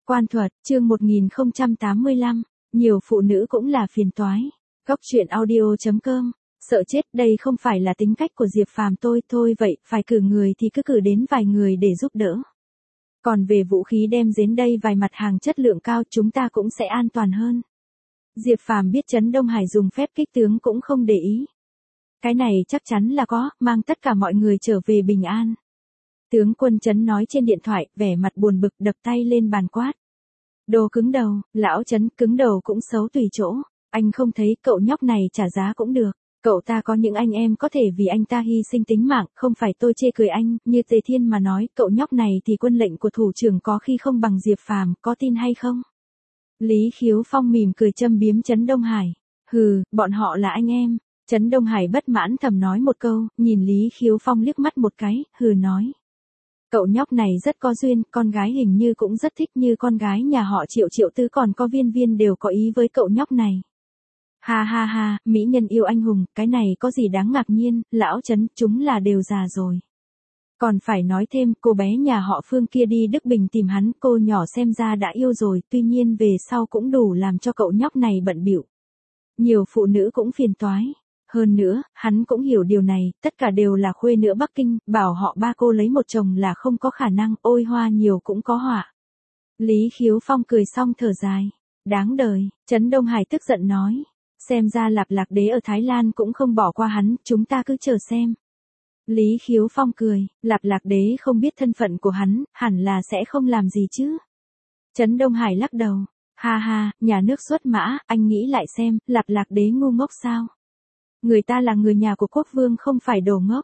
Quan thuật, chương 1085, nhiều phụ nữ cũng là phiền toái. Góc truyện audio.com, sợ chết, đây không phải là tính cách của Diệp Phàm tôi, thôi vậy, phải cử người thì cứ cử đến vài người để giúp đỡ. Còn về vũ khí đem đến đây vài mặt hàng chất lượng cao, chúng ta cũng sẽ an toàn hơn. Diệp Phàm biết Trấn Đông Hải dùng phép kích tướng cũng không để ý. Cái này chắc chắn là có, mang tất cả mọi người trở về bình an. Tướng quân Trấn nói trên điện thoại, vẻ mặt buồn bực, đập tay lên bàn quát. Đồ cứng đầu, lão Trấn, cứng đầu cũng xấu tùy chỗ. Anh không thấy cậu nhóc này trả giá cũng được. Cậu ta có những anh em có thể vì anh ta hy sinh tính mạng, không phải tôi chê cười anh, như Tề Thiên mà nói, cậu nhóc này thì quân lệnh của thủ trưởng có khi không bằng Diệp Phàm, có tin hay không? Lý Khiếu Phong mỉm cười châm biếm Trấn Đông Hải. Hừ, bọn họ là anh em. Trấn Đông Hải bất mãn thầm nói một câu, nhìn Lý Khiếu Phong liếc mắt một cái, hừ nói. Cậu nhóc này rất có duyên, con gái hình như cũng rất thích, như con gái nhà họ Triệu Triệu Tư còn có Viên Viên đều có ý với cậu nhóc này. Ha ha ha, mỹ nhân yêu anh hùng, cái này có gì đáng ngạc nhiên, lão Trấn, chúng là đều già rồi. Còn phải nói thêm, cô bé nhà họ Phương kia đi Đức Bình tìm hắn, cô nhỏ xem ra đã yêu rồi, tuy nhiên về sau cũng đủ làm cho cậu nhóc này bận bịu. Nhiều phụ nữ cũng phiền toái. Hơn nữa, hắn cũng hiểu điều này, tất cả đều là khuê nữ Bắc Kinh, bảo họ ba cô lấy một chồng là không có khả năng, ôi hoa nhiều cũng có họa. Lý Khiếu Phong cười xong thở dài. Đáng đời, Trấn Đông Hải tức giận nói. Xem ra Lạp Lạc Đế ở Thái Lan cũng không bỏ qua hắn, chúng ta cứ chờ xem. Lý Khiếu Phong cười, Lạp Lạc Đế không biết thân phận của hắn, hẳn là sẽ không làm gì chứ. Trấn Đông Hải lắc đầu. Ha ha, nhà nước xuất mã, anh nghĩ lại xem, Lạp Lạc Đế ngu ngốc sao? Người ta là người nhà của quốc vương không phải đồ ngốc.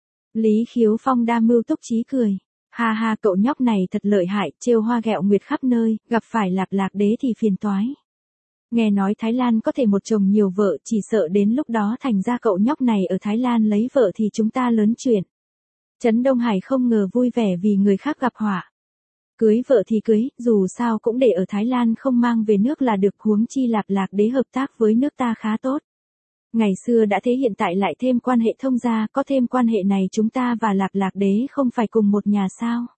Lý Khiếu Phong đa mưu túc trí cười. Ha ha, cậu nhóc này thật lợi hại, trêu hoa ghẹo nguyệt khắp nơi, gặp phải Lạp Lạc Đế thì phiền toái. Nghe nói Thái Lan có thể một chồng nhiều vợ, chỉ sợ đến lúc đó thành ra cậu nhóc này ở Thái Lan lấy vợ thì chúng ta lớn chuyện. Trấn Đông Hải không ngờ vui vẻ vì người khác gặp họa. Cưới vợ thì cưới, dù sao cũng để ở Thái Lan không mang về nước là được, huống chi Lạp Lạc Đế hợp tác với nước ta khá tốt. Ngày xưa đã thế hiện tại lại thêm quan hệ thông gia, có thêm quan hệ này chúng ta và Lạp Lạc Đế không phải cùng một nhà sao?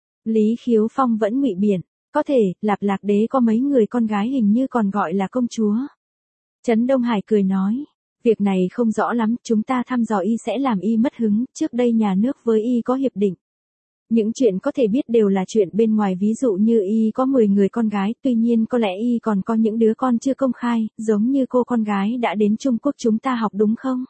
Lý Khiếu Phong vẫn ngụy biện, có thể, Lạp Lạc Đế có mấy người con gái hình như còn gọi là công chúa. Trấn Đông Hải cười nói, việc này không rõ lắm, chúng ta thăm dò y sẽ làm y mất hứng, trước đây nhà nước với y có hiệp định. Những chuyện có thể biết đều là chuyện bên ngoài, ví dụ như y có 10 người con gái, tuy nhiên có lẽ y còn có những đứa con chưa công khai, giống như cô con gái đã đến Trung Quốc chúng ta học đúng không?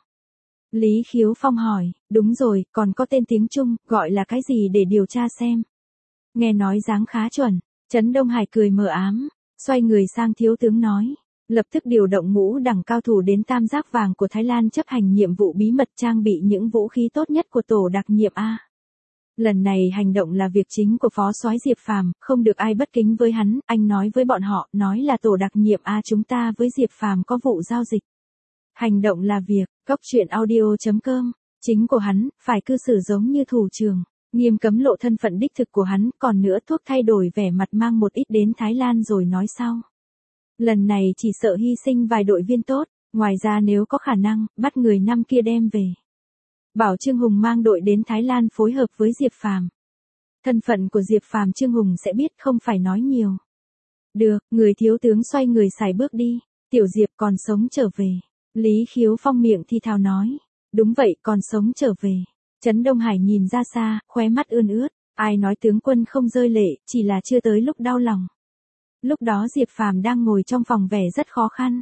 Lý Khiếu Phong hỏi, đúng rồi, còn có tên tiếng Trung, gọi là cái gì để điều tra xem. Nghe nói dáng khá chuẩn, Trấn Đông Hải cười mờ ám, xoay người sang thiếu tướng nói, lập tức điều động ngũ đẳng cao thủ đến Tam Giác Vàng của Thái Lan chấp hành nhiệm vụ bí mật, trang bị những vũ khí tốt nhất của tổ đặc nhiệm A. Lần này hành động là việc chính của phó soái Diệp Phàm, không được ai bất kính với hắn, anh nói với bọn họ, nói là tổ đặc nhiệm A chúng ta với Diệp Phàm có vụ giao dịch. Hành động là việc, góc truyện audio.com, chính của hắn, phải cư xử giống như thủ trưởng, nghiêm cấm lộ thân phận đích thực của hắn, còn nữa thuốc thay đổi vẻ mặt mang một ít đến Thái Lan rồi nói sau. Lần này chỉ sợ hy sinh vài đội viên tốt, ngoài ra nếu có khả năng, bắt người năm kia đem về. Bảo Trương Hùng mang đội đến Thái Lan phối hợp với Diệp Phàm. Thân phận của Diệp Phàm Trương Hùng sẽ biết, không phải nói nhiều. Được, người thiếu tướng xoay người xài bước đi. Tiểu Diệp còn sống trở về. Lý Khiếu Phong miệng thi thào nói. Đúng vậy, còn sống trở về. Trấn Đông Hải nhìn ra xa, khóe mắt ươn ướt. Ai nói tướng quân không rơi lệ, chỉ là chưa tới lúc đau lòng. Lúc đó Diệp Phàm đang ngồi trong phòng vẻ rất khó khăn.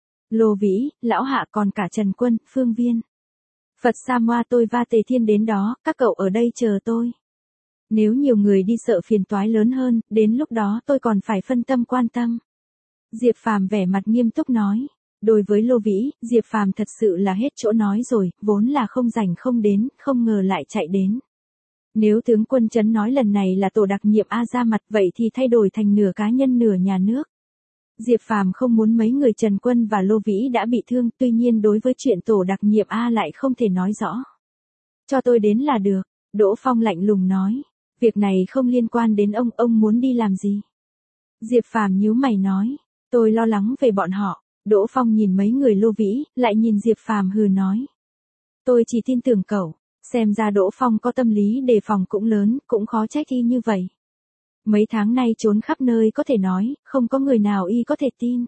Lô Vĩ, Lão Hạ còn cả Trần Quân, Phương Viên. Phật Sa Moa tôi và Tề Thiên đến đó, các cậu ở đây chờ tôi. Nếu nhiều người đi sợ phiền toái lớn hơn, đến lúc đó tôi còn phải phân tâm quan tâm. Diệp Phàm vẻ mặt nghiêm túc nói. Đối với Lô Vĩ, Diệp Phàm thật sự là hết chỗ nói rồi, vốn là không rảnh không đến, không ngờ lại chạy đến. Nếu tướng quân Trấn nói lần này là tổ đặc nhiệm A ra mặt, vậy thì thay đổi thành nửa cá nhân nửa nhà nước. Diệp Phàm không muốn mấy người Trần Quân và Lô Vĩ đã bị thương, tuy nhiên đối với chuyện tổ đặc nhiệm A lại không thể nói rõ. Cho tôi đến là được, Đỗ Phong lạnh lùng nói. Việc này không liên quan đến ông muốn đi làm gì? Diệp Phàm nhíu mày nói, tôi lo lắng về bọn họ. Đỗ Phong nhìn mấy người Lô Vĩ, lại nhìn Diệp Phàm hừ nói. Tôi chỉ tin tưởng cậu, xem ra Đỗ Phong có tâm lý đề phòng cũng lớn, cũng khó trách y như vậy. Mấy tháng nay trốn khắp nơi có thể nói, không có người nào y có thể tin.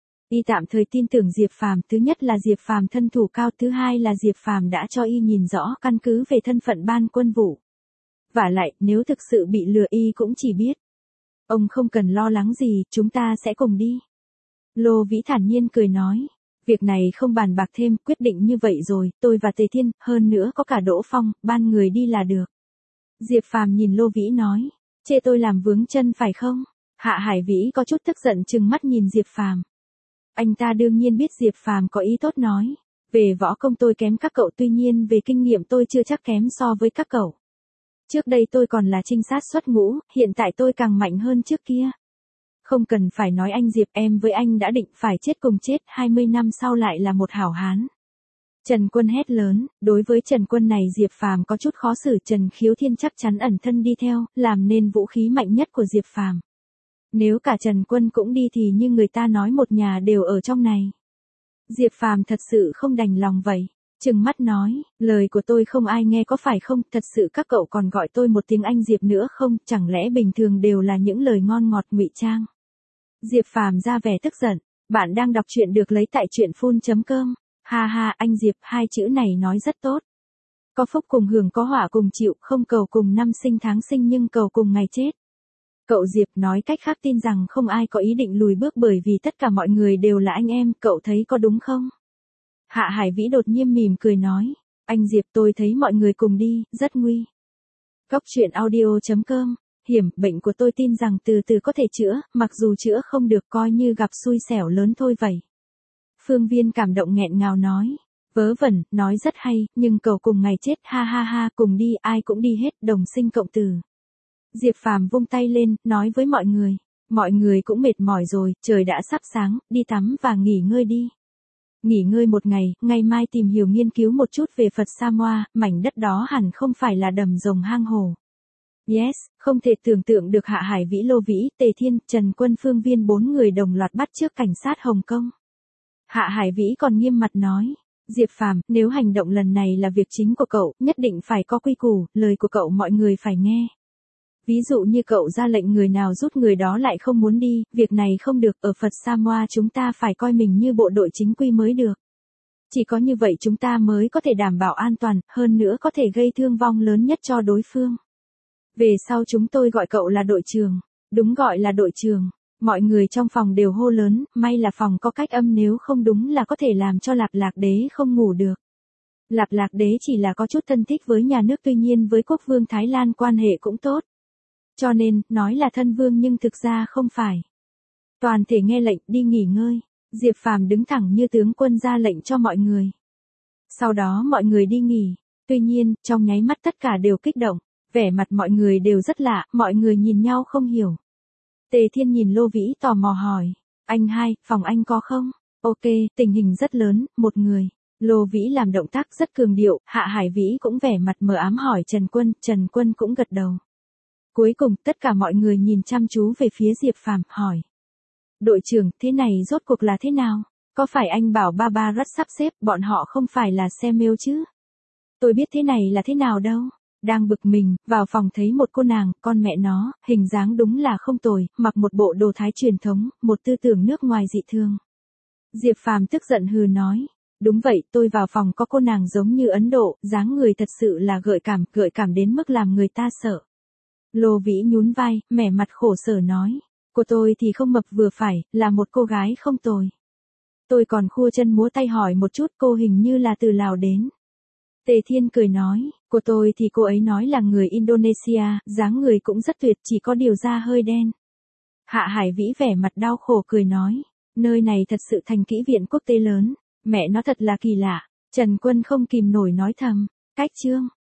Y tạm thời tin tưởng Diệp Phàm, thứ nhất là Diệp Phàm thân thủ cao, thứ hai là Diệp Phàm đã cho y nhìn rõ căn cứ về thân phận ban quân vụ. Vả lại, nếu thực sự bị lừa y cũng chỉ biết. Ông không cần lo lắng gì, chúng ta sẽ cùng đi. Lô Vĩ thản nhiên cười nói. Việc này không bàn bạc thêm, quyết định như vậy rồi, tôi và Tề Thiên, hơn nữa có cả Đỗ Phong, ban người đi là được. Diệp Phàm nhìn Lô Vĩ nói. Chê tôi làm vướng chân phải không? Hạ Hải Vĩ có chút tức giận trừng mắt nhìn Diệp Phàm. Anh ta đương nhiên biết Diệp Phàm có ý tốt nói. Về võ công tôi kém các cậu, tuy nhiên về kinh nghiệm tôi chưa chắc kém so với các cậu. Trước đây tôi còn là trinh sát xuất ngũ, hiện tại tôi càng mạnh hơn trước kia. Không cần phải nói anh Diệp, em với anh đã định phải chết cùng chết, 20 năm sau lại là một hảo hán. Trần Quân hét lớn, đối với Trần Quân này Diệp Phàm có chút khó xử, Trần Khiếu Thiên chắc chắn ẩn thân đi theo, làm nên vũ khí mạnh nhất của Diệp Phàm. Nếu cả Trần Quân cũng đi thì như người ta nói một nhà đều ở trong này. Diệp Phàm thật sự không đành lòng vậy. Trừng mắt nói, lời của tôi không ai nghe có phải không, thật sự các cậu còn gọi tôi một tiếng anh Diệp nữa không, chẳng lẽ bình thường đều là những lời ngon ngọt ngụy trang. Diệp Phàm ra vẻ tức giận, bạn đang đọc truyện được lấy tại truyện.com. Ha ha, anh Diệp, hai chữ này nói rất tốt. Có phúc cùng hưởng, có họa cùng chịu, không cầu cùng năm sinh tháng sinh nhưng cầu cùng ngày chết. Cậu Diệp, nói cách khác tin rằng không ai có ý định lùi bước bởi vì tất cả mọi người đều là anh em, cậu thấy có đúng không? Hạ Hải Vĩ đột nhiên mỉm cười nói, anh Diệp, tôi thấy mọi người cùng đi, rất nguy. Góc truyện audio.com, hiểm, bệnh của tôi tin rằng từ từ có thể chữa, mặc dù chữa không được coi như gặp xui xẻo lớn thôi vậy. Phương Viên cảm động nghẹn ngào nói, vớ vẩn, nói rất hay, nhưng cầu cùng ngày chết, ha ha ha, cùng đi, ai cũng đi hết, đồng sinh cộng tử. Diệp Phàm vung tay lên, nói với mọi người cũng mệt mỏi rồi, trời đã sắp sáng, đi tắm và nghỉ ngơi đi. Nghỉ ngơi một ngày, ngày mai tìm hiểu nghiên cứu một chút về Phật Sa Moa, mảnh đất đó hẳn không phải là đầm rồng hang hổ. Yes, không thể tưởng tượng được Hạ Hải Vĩ, Lô Vĩ, Tề Thiên, Trần Quân, Phương Viên 4 người đồng loạt bắt trước cảnh sát Hồng Kông. Hạ Hải Vĩ còn nghiêm mặt nói, Diệp Phàm, nếu hành động lần này là việc chính của cậu, nhất định phải có quy củ, lời của cậu mọi người phải nghe. Ví dụ như cậu ra lệnh người nào rút người đó lại không muốn đi, việc này không được, ở Phật Sa Moa chúng ta phải coi mình như bộ đội chính quy mới được. Chỉ có như vậy chúng ta mới có thể đảm bảo an toàn, hơn nữa có thể gây thương vong lớn nhất cho đối phương. Về sau chúng tôi gọi cậu là đội trưởng, đúng gọi là đội trưởng. Mọi người trong phòng đều hô lớn, may là phòng có cách âm nếu không đúng là có thể làm cho Lạp Lạc Đế không ngủ được. Lạp Lạc Đế chỉ là có chút thân thích với nhà nước, tuy nhiên với quốc vương Thái Lan quan hệ cũng tốt. Cho nên, nói là thân vương nhưng thực ra không phải. Toàn thể nghe lệnh, đi nghỉ ngơi. Diệp Phàm đứng thẳng như tướng quân ra lệnh cho mọi người. Sau đó mọi người đi nghỉ. Tuy nhiên, trong nháy mắt tất cả đều kích động. Vẻ mặt mọi người đều rất lạ, mọi người nhìn nhau không hiểu. Tề Thiên nhìn Lô Vĩ tò mò hỏi. Anh hai, phòng anh có không? Ok, tình hình rất lớn, một người. Lô Vĩ làm động tác rất cường điệu, Hạ Hải Vĩ cũng vẻ mặt mờ ám hỏi Trần Quân cũng gật đầu. Cuối cùng, tất cả mọi người nhìn chăm chú về phía Diệp Phàm, hỏi. Đội trưởng, thế này rốt cuộc là thế nào? Có phải anh bảo Barbara sắp xếp, bọn họ không phải là xe mail chứ? Tôi biết thế này là thế nào đâu. Đang bực mình, vào phòng thấy một cô nàng, con mẹ nó, hình dáng đúng là không tồi, mặc một bộ đồ Thái truyền thống, một tư tưởng nước ngoài dị thường. Diệp Phàm tức giận hừ nói. Đúng vậy, tôi vào phòng có cô nàng giống như Ấn Độ, dáng người thật sự là gợi cảm đến mức làm người ta sợ. Lô Vĩ nhún vai, mẻ mặt khổ sở nói. Cô tôi thì không mập vừa phải, là một cô gái không tồi. Tôi còn khua chân múa tay hỏi một chút, cô hình như là từ Lào đến. Tề Thiên cười nói, cô tôi thì cô ấy nói là người Indonesia, dáng người cũng rất tuyệt, chỉ có điều da hơi đen. Hạ Hải Vĩ vẻ mặt đau khổ cười nói, nơi này thật sự thành kỹ viện quốc tế lớn, mẹ nó thật là kỳ lạ. Trần Quân không kìm nổi nói thầm, cách chương.